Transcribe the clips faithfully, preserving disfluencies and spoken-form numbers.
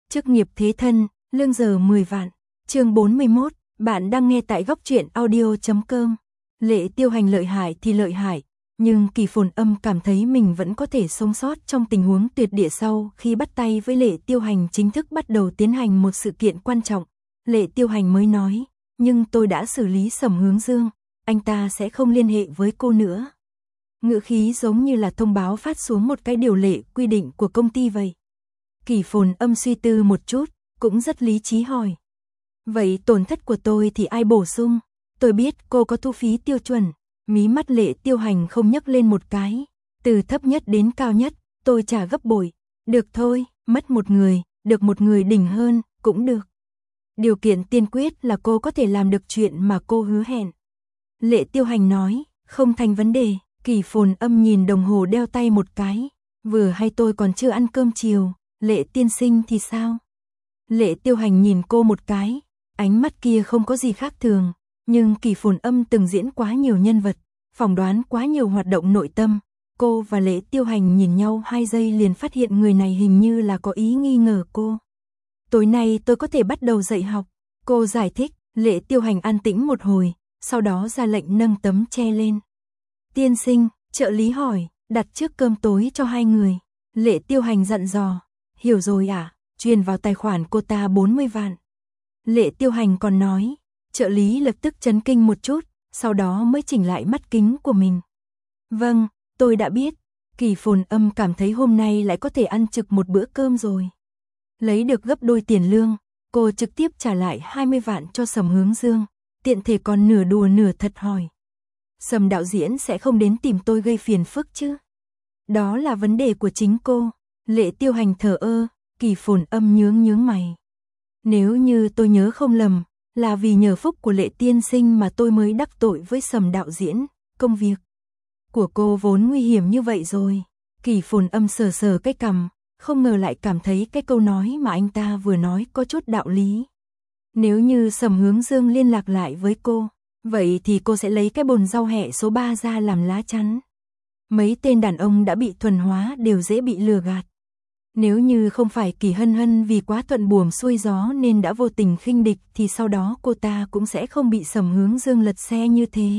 Chức nghiệp thế thân, lương giờ mười vạn. Chương bốn mươi mốt, bạn đang nghe tại góc truyện audio chấm com. Lệ Tiêu Hành lợi hại thì lợi hại, nhưng Kỳ Phồn Âm cảm thấy mình vẫn có thể sống sót trong tình huống tuyệt địa sau khi bắt tay với Lệ Tiêu Hành chính thức bắt đầu tiến hành một sự kiện quan trọng. Lệ Tiêu Hành mới nói, nhưng tôi đã xử lý Sầm Hướng Dương, anh ta sẽ không liên hệ với cô nữa. Ngữ khí giống như là thông báo phát xuống một cái điều lệ quy định của công ty vậy. Kỳ Phồn Âm suy tư một chút, cũng rất lý trí hỏi. Vậy tổn thất của tôi thì ai bổ sung? Tôi biết cô có thu phí tiêu chuẩn. Mí mắt Lệ Tiêu Hành không nhấc lên một cái. Từ thấp nhất đến cao nhất, tôi trả gấp bội. Được thôi, mất một người, được một người đỉnh hơn, cũng được. Điều kiện tiên quyết là cô có thể làm được chuyện mà cô hứa hẹn. Lệ Tiêu Hành nói, không thành vấn đề. Kỳ Phồn Âm nhìn đồng hồ đeo tay một cái. Vừa hay tôi còn chưa ăn cơm chiều, Lệ tiên sinh thì sao? Lệ Tiêu Hành nhìn cô một cái, ánh mắt kia không có gì khác thường, nhưng Kỳ Phồn Âm từng diễn quá nhiều nhân vật, phỏng đoán quá nhiều hoạt động nội tâm. Cô và Lệ Tiêu Hành nhìn nhau hai giây liền phát hiện người này hình như là có ý nghi ngờ cô. Tối nay tôi có thể bắt đầu dạy học, cô giải thích. Lệ Tiêu Hành an tĩnh một hồi, sau đó ra lệnh nâng tấm che lên. Tiên sinh, trợ lý hỏi, đặt trước cơm tối cho hai người. Lệ Tiêu Hành dặn dò, hiểu rồi à, truyền vào tài khoản cô ta bốn mươi vạn. Lệ Tiêu Hành còn nói, trợ lý lập tức chấn kinh một chút, sau đó mới chỉnh lại mắt kính của mình. Vâng, tôi đã biết. Kỳ Phồn Âm cảm thấy hôm nay lại có thể ăn trực một bữa cơm rồi. Lấy được gấp đôi tiền lương, cô trực tiếp trả lại hai mươi vạn cho Sầm Hướng Dương, tiện thể còn nửa đùa nửa thật hỏi. Sầm đạo diễn sẽ không đến tìm tôi gây phiền phức chứ? Đó là vấn đề của chính cô. Lệ Tiêu Hành thờ ơ. Kỳ Phồn Âm nhướng nhướng mày. Nếu như tôi nhớ không lầm, là vì nhờ phúc của Lệ tiên sinh mà tôi mới đắc tội với Sầm đạo diễn. Công việc của cô vốn nguy hiểm như vậy rồi. Kỳ Phồn Âm sờ sờ cái cằm, không ngờ lại cảm thấy cái câu nói mà anh ta vừa nói có chút đạo lý. Nếu như Sầm Hướng Dương liên lạc lại với cô, vậy thì cô sẽ lấy cái bồn rau hẹ số ba ra làm lá chắn. Mấy tên đàn ông đã bị thuần hóa đều dễ bị lừa gạt. Nếu như không phải Kỳ Hân Hân vì quá thuận buồm xuôi gió nên đã vô tình khinh địch thì sau đó cô ta cũng sẽ không bị Sầm Hướng Dương lật xe như thế.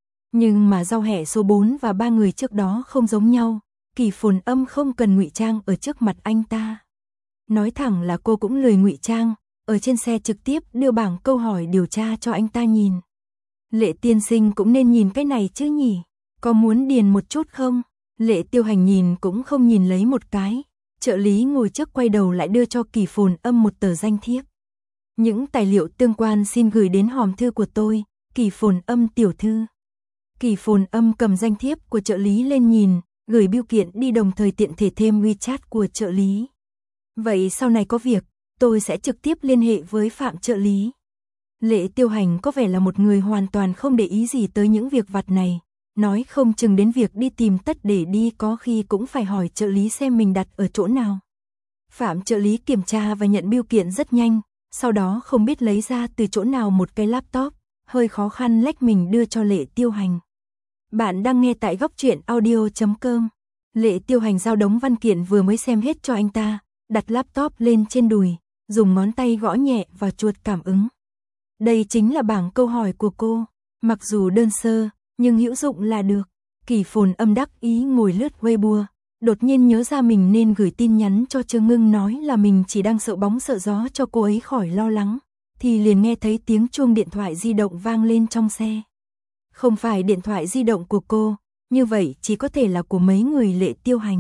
Nhưng mà rau hẹ số bốn và ba người trước đó không giống nhau, Kỳ Phồn Âm không cần ngụy trang ở trước mặt anh ta. Nói thẳng là cô cũng lười ngụy trang, ở trên xe trực tiếp đưa bảng câu hỏi điều tra cho anh ta nhìn. Lệ tiên sinh cũng nên nhìn cái này chứ nhỉ, có muốn điền một chút không? Lệ Tiêu Hành nhìn cũng không nhìn lấy một cái. Trợ lý ngồi trước quay đầu lại đưa cho Kỳ Phồn Âm một tờ danh thiếp. Những tài liệu tương quan xin gửi đến hòm thư của tôi, Kỳ Phồn Âm tiểu thư. Kỳ Phồn Âm cầm danh thiếp của trợ lý lên nhìn, gửi bưu kiện đi đồng thời tiện thể thêm WeChat của trợ lý. Vậy sau này có việc, tôi sẽ trực tiếp liên hệ với Phạm trợ lý. Lệ Tiêu Hành có vẻ là một người hoàn toàn không để ý gì tới những việc vặt này. Nói không chừng đến việc đi tìm tất để đi có khi cũng phải hỏi trợ lý xem mình đặt ở chỗ nào. Phạm trợ lý kiểm tra và nhận bưu kiện rất nhanh, sau đó không biết lấy ra từ chỗ nào một cái laptop, hơi khó khăn lách mình đưa cho Lệ Tiêu Hành. Bạn đang nghe tại góc truyện audio chấm com. Lệ Tiêu Hành giao đống văn kiện vừa mới xem hết cho anh ta, đặt laptop lên trên đùi, dùng ngón tay gõ nhẹ vào chuột cảm ứng. Đây chính là bảng câu hỏi của cô, mặc dù đơn sơ, nhưng hữu dụng là được. Kỳ Phồn Âm đắc ý ngồi lướt Weibo, đột nhiên nhớ ra mình nên gửi tin nhắn cho Trương Ngưng nói là mình chỉ đang sợ bóng sợ gió cho cô ấy khỏi lo lắng, thì liền nghe thấy tiếng chuông điện thoại di động vang lên trong xe. Không phải điện thoại di động của cô, như vậy chỉ có thể là của mấy người Lệ Tiêu Hành.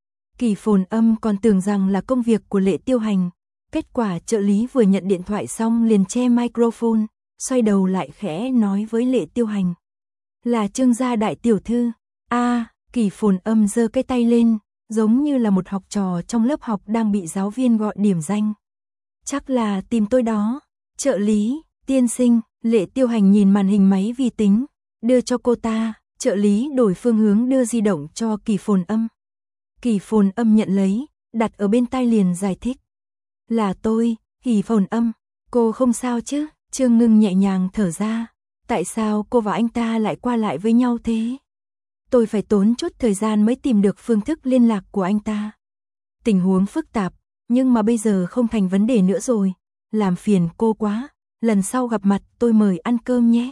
Kỳ Phồn Âm còn tưởng rằng là công việc của Lệ Tiêu Hành, kết quả trợ lý vừa nhận điện thoại xong liền che microphone, xoay đầu lại khẽ nói với Lệ Tiêu Hành. Là Trương gia đại tiểu thư. A, à, Kỳ Phồn Âm giơ cái tay lên, giống như là một học trò trong lớp học đang bị giáo viên gọi điểm danh. Chắc là tìm tôi đó. Trợ lý, tiên sinh. Lệ Tiêu Hành nhìn màn hình máy vi tính, đưa cho cô ta. Trợ lý đổi phương hướng đưa di động cho Kỳ Phồn Âm. Kỳ Phồn Âm nhận lấy, đặt ở bên tai liền giải thích. Là tôi, Kỳ Phồn Âm. Cô không sao chứ? Trương Ngưng nhẹ nhàng thở ra. Tại sao cô và anh ta lại qua lại với nhau thế? Tôi phải tốn chút thời gian mới tìm được phương thức liên lạc của anh ta. Tình huống phức tạp, nhưng mà bây giờ không thành vấn đề nữa rồi, làm phiền cô quá, lần sau gặp mặt tôi mời ăn cơm nhé.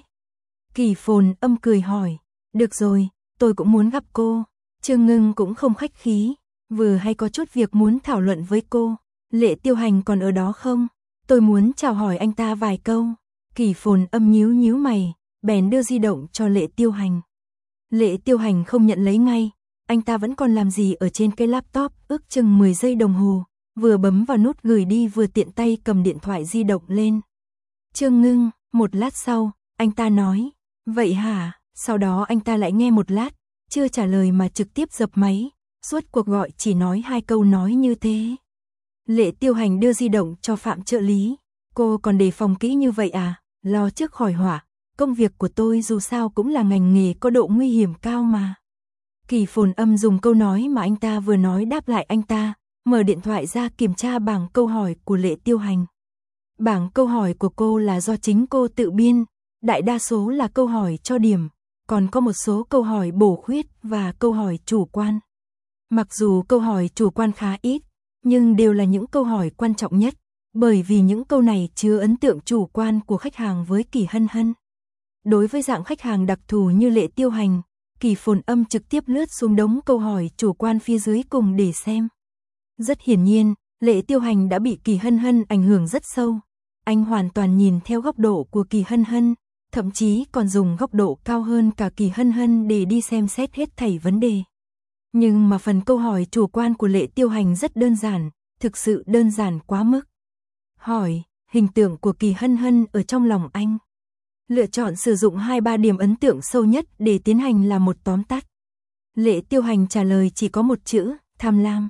Kỳ Phồn Âm cười hỏi, được rồi, tôi cũng muốn gặp cô. Trương Ngưng cũng không khách khí, vừa hay có chút việc muốn thảo luận với cô. Lệ Tiêu Hành còn ở đó không? Tôi muốn chào hỏi anh ta vài câu. Kỳ Phồn Âm nhíu nhíu mày, bèn đưa di động cho Lệ Tiêu Hành. Lệ Tiêu Hành không nhận lấy ngay, anh ta vẫn còn làm gì ở trên cái laptop, ước chừng mười giây đồng hồ, vừa bấm vào nút gửi đi vừa tiện tay cầm điện thoại di động lên. Trương Ngưng, một lát sau, anh ta nói, vậy hả? Sau đó anh ta lại nghe một lát, chưa trả lời mà trực tiếp dập máy, suốt cuộc gọi chỉ nói hai câu nói như thế. Lệ Tiêu Hành đưa di động cho Phạm trợ lý, cô còn đề phòng kỹ như vậy à, lo trước khỏi họa, công việc của tôi dù sao cũng là ngành nghề có độ nguy hiểm cao mà. Kỳ Phồn Âm dùng câu nói mà anh ta vừa nói đáp lại anh ta, mở điện thoại ra kiểm tra bảng câu hỏi của Lệ Tiêu Hành. Bảng câu hỏi của cô là do chính cô tự biên, đại đa số là câu hỏi cho điểm, còn có một số câu hỏi bổ khuyết và câu hỏi chủ quan. Mặc dù câu hỏi chủ quan khá ít, nhưng đều là những câu hỏi quan trọng nhất, bởi vì những câu này chứa ấn tượng chủ quan của khách hàng với Kỳ Hân Hân. Đối với dạng khách hàng đặc thù như Lệ Tiêu Hành, Kỳ Phồn Âm trực tiếp lướt xuống đống câu hỏi chủ quan phía dưới cùng để xem. Rất hiển nhiên, Lệ Tiêu Hành đã bị Kỳ Hân Hân ảnh hưởng rất sâu. Anh hoàn toàn nhìn theo góc độ của Kỳ Hân Hân, thậm chí còn dùng góc độ cao hơn cả Kỳ Hân Hân để đi xem xét hết thảy vấn đề. Nhưng mà phần câu hỏi chủ quan của Lệ Tiêu Hành rất đơn giản, thực sự đơn giản quá mức. Hỏi, hình tượng của Kỳ Hân Hân ở trong lòng anh. Lựa chọn sử dụng hai ba điểm ấn tượng sâu nhất để tiến hành là một tóm tắt. Lệ Tiêu Hành trả lời chỉ có một chữ, tham lam.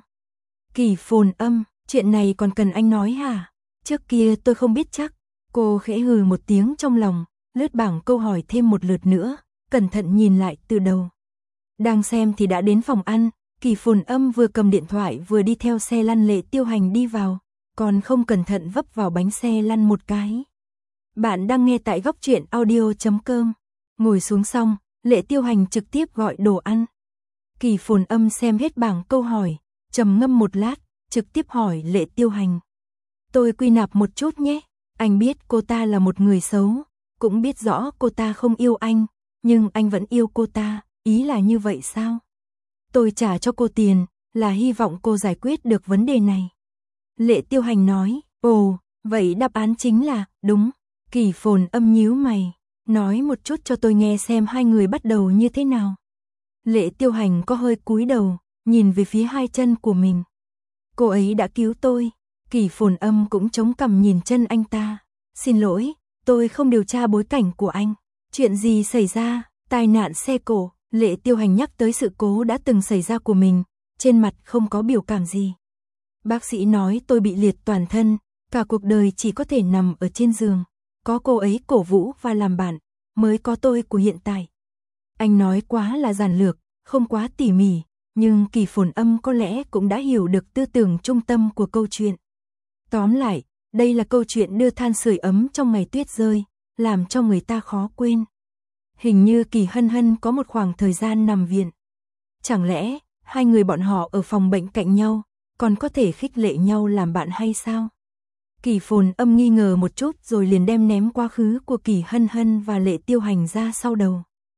Kỳ Phồn Âm, chuyện này còn cần anh nói hả? Trước kia tôi không biết chắc. Cô khẽ hừ một tiếng trong lòng, lướt bảng câu hỏi thêm một lượt nữa, cẩn thận nhìn lại từ đầu. Đang xem thì đã đến phòng ăn, Kỳ Phồn Âm vừa cầm điện thoại vừa đi theo xe lăn Lệ Tiêu Hành đi vào, còn không cẩn thận vấp vào bánh xe lăn một cái. Bạn đang nghe tại góc truyện audio chấm com. Ngồi xuống xong, Lệ Tiêu Hành trực tiếp gọi đồ ăn. Kỳ Phồn Âm xem hết bảng câu hỏi, trầm ngâm một lát, trực tiếp hỏi Lệ Tiêu Hành. Tôi quy nạp một chút nhé, anh biết cô ta là một người xấu, cũng biết rõ cô ta không yêu anh, nhưng anh vẫn yêu cô ta, ý là như vậy sao? Tôi trả cho cô tiền, là hy vọng cô giải quyết được vấn đề này. Lệ Tiêu Hành nói, ồ, vậy đáp án chính là, đúng. Kỳ Phồn Âm nhíu mày, nói một chút cho tôi nghe xem hai người bắt đầu như thế nào. Lệ Tiêu Hành có hơi cúi đầu, nhìn về phía hai chân của mình. Cô ấy đã cứu tôi. Kỳ Phồn Âm cũng chống cằm nhìn chân anh ta. Xin lỗi, tôi không điều tra bối cảnh của anh. Chuyện gì xảy ra? Tai nạn xe cộ. Lệ Tiêu Hành nhắc tới sự cố đã từng xảy ra của mình, trên mặt không có biểu cảm gì. Bác sĩ nói tôi bị liệt toàn thân, cả cuộc đời chỉ có thể nằm ở trên giường. Có cô ấy cổ vũ và làm bạn, mới có tôi của hiện tại. Anh nói quá là giản lược, không quá tỉ mỉ, nhưng Kỳ Phồn Âm có lẽ cũng đã hiểu được tư tưởng trung tâm của câu chuyện. Tóm lại, đây là câu chuyện đưa than sưởi ấm trong ngày tuyết rơi, làm cho người ta khó quên. Hình như Kỳ Hân Hân có một khoảng thời gian nằm viện. Chẳng lẽ, hai người bọn họ ở phòng bệnh cạnh nhau, còn có thể khích lệ nhau làm bạn hay sao? Kỳ Phồn Âm nghi ngờ một chút rồi liền đem ném quá khứ của Kỳ Hân Hân và Lệ Tiêu Hành ra sau đầu.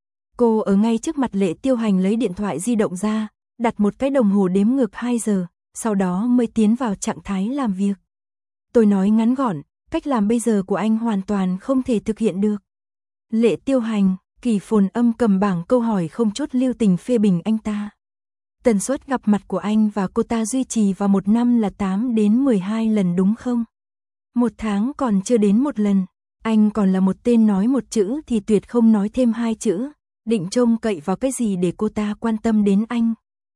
Cô ở ngay trước mặt Lệ Tiêu Hành lấy điện thoại di động ra, đặt một cái đồng hồ đếm ngược hai giờ, sau đó mới tiến vào trạng thái làm việc. Tôi nói ngắn gọn, cách làm bây giờ của anh hoàn toàn không thể thực hiện được. Lệ Tiêu Hành, Kỳ Phồn Âm cầm bảng câu hỏi không chút lưu tình phê bình anh ta. Tần suất gặp mặt của anh và cô ta duy trì vào một năm là tám đến mười hai lần đúng không? Một tháng còn chưa đến một lần, anh còn là một tên nói một chữ thì tuyệt không nói thêm hai chữ, định trông cậy vào cái gì để cô ta quan tâm đến anh.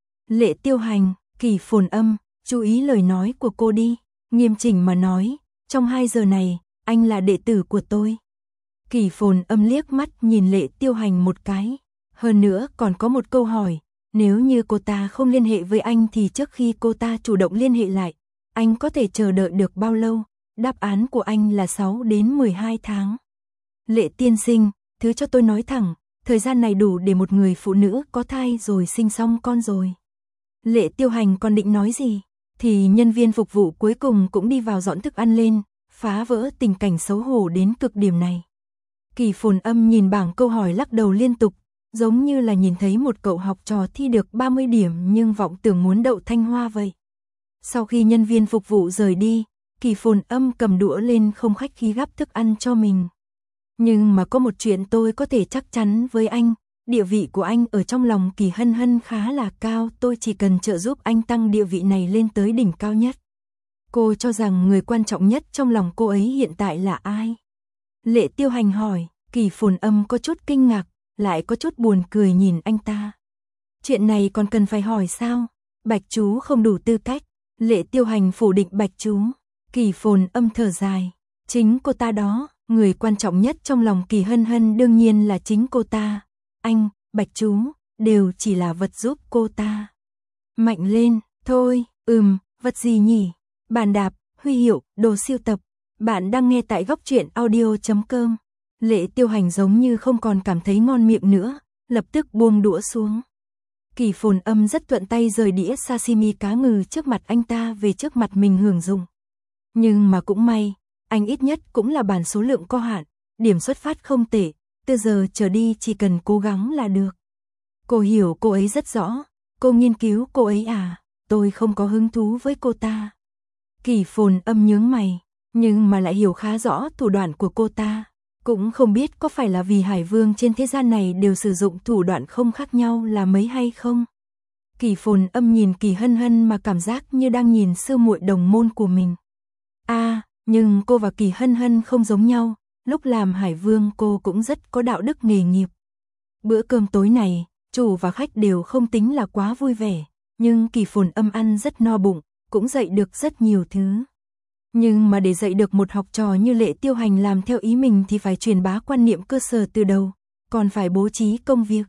Lệ Tiêu Hành, Kỳ Phồn Âm, chú ý lời nói của cô đi, nghiêm chỉnh mà nói, trong hai giờ này, anh là đệ tử của tôi. Kỳ Phồn Âm liếc mắt nhìn Lệ Tiêu Hành một cái, hơn nữa còn có một câu hỏi, nếu như cô ta không liên hệ với anh thì trước khi cô ta chủ động liên hệ lại, anh có thể chờ đợi được bao lâu? Đáp án của anh là sáu đến mười hai tháng. Lệ tiên sinh, thứ cho tôi nói thẳng, thời gian này đủ để một người phụ nữ có thai rồi sinh xong con rồi. Lệ Tiêu Hành còn định nói gì? thì nhân viên phục vụ cuối cùng cũng đi vào dọn thức ăn lên, phá vỡ tình cảnh xấu hổ đến cực điểm này. Kỳ Phồn Âm nhìn bảng câu hỏi lắc đầu liên tục, giống như là nhìn thấy một cậu học trò thi được ba mươi điểm nhưng vọng tưởng muốn đậu Thanh Hoa vậy. Sau khi nhân viên phục vụ rời đi, Kỳ Phồn Âm cầm đũa lên không khách khí gắp thức ăn cho mình. Nhưng mà có một chuyện tôi có thể chắc chắn với anh, địa vị của anh ở trong lòng Kỳ Hân Hân khá là cao, tôi chỉ cần trợ giúp anh tăng địa vị này lên tới đỉnh cao nhất. Cô cho rằng người quan trọng nhất trong lòng cô ấy hiện tại là ai? Lệ Tiêu Hành hỏi. Kỳ Phồn Âm có chút kinh ngạc, lại có chút buồn cười nhìn anh ta. Chuyện này còn cần phải hỏi sao? Bạch chú không đủ tư cách. Lệ Tiêu Hành phủ định Bạch chú. Kỳ Phồn Âm thở dài. Chính cô ta đó, người quan trọng nhất trong lòng Kỳ Hân Hân đương nhiên là chính cô ta. Anh, Bạch chú, đều chỉ là vật giúp cô ta. Mạnh lên, thôi, ừm, vật gì nhỉ? Bàn đạp, huy hiệu, đồ siêu tập. Bạn đang nghe tại góc truyện audio chấm com. Lệ Tiêu Hành giống như không còn cảm thấy ngon miệng nữa, lập tức buông đũa xuống. Kỳ Phồn Âm rất thuận tay rời đĩa sashimi cá ngừ trước mặt anh ta về trước mặt mình hưởng dụng. Nhưng mà cũng may, anh ít nhất cũng là bản số lượng có hạn, điểm xuất phát không tệ, từ giờ trở đi chỉ cần cố gắng là được. Cô hiểu cô ấy rất rõ, cô nghiên cứu cô ấy à, tôi không có hứng thú với cô ta. Kỳ Phồn Âm nhướng mày, nhưng mà lại hiểu khá rõ thủ đoạn của cô ta. Cũng không biết có phải là vì hải vương trên thế gian này đều sử dụng thủ đoạn không khác nhau là mấy hay không. Kỳ Phồn Âm nhìn Kỳ Hân Hân mà cảm giác như đang nhìn sư muội đồng môn của mình. À, nhưng cô và Kỳ Hân Hân không giống nhau, lúc làm hải vương cô cũng rất có đạo đức nghề nghiệp. Bữa cơm tối này, chủ và khách đều không tính là quá vui vẻ, nhưng Kỳ Phồn Âm ăn rất no bụng, cũng dạy được rất nhiều thứ. Nhưng mà để dạy được một học trò như Lệ Tiêu Hành làm theo ý mình thì phải truyền bá quan niệm cơ sở từ đầu, còn phải bố trí công việc.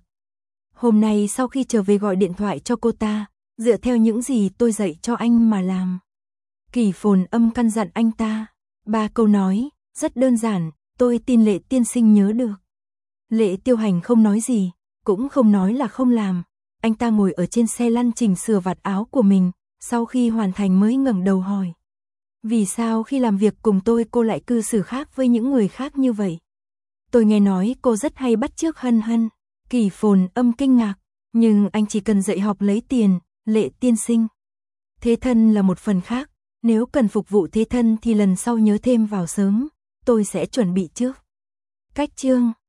Hôm nay sau khi trở về gọi điện thoại cho cô ta, dựa theo những gì tôi dạy cho anh mà làm. Kỳ Phồn Âm căn dặn anh ta, ba câu nói, rất đơn giản, tôi tin Lệ tiên sinh nhớ được. Lệ Tiêu Hành không nói gì, cũng không nói là không làm, anh ta ngồi ở trên xe lăn chỉnh sửa vạt áo của mình, sau khi hoàn thành mới ngẩng đầu hỏi. Vì sao khi làm việc cùng tôi cô lại cư xử khác với những người khác như vậy? Tôi nghe nói cô rất hay bắt chước Hân Hân. Kỳ Phồn Âm kinh ngạc, nhưng anh chỉ cần dạy học lấy tiền, Lệ tiên sinh. Thế thân là một phần khác, nếu cần phục vụ thế thân thì lần sau nhớ thêm vào sớm, tôi sẽ chuẩn bị trước. Cách chương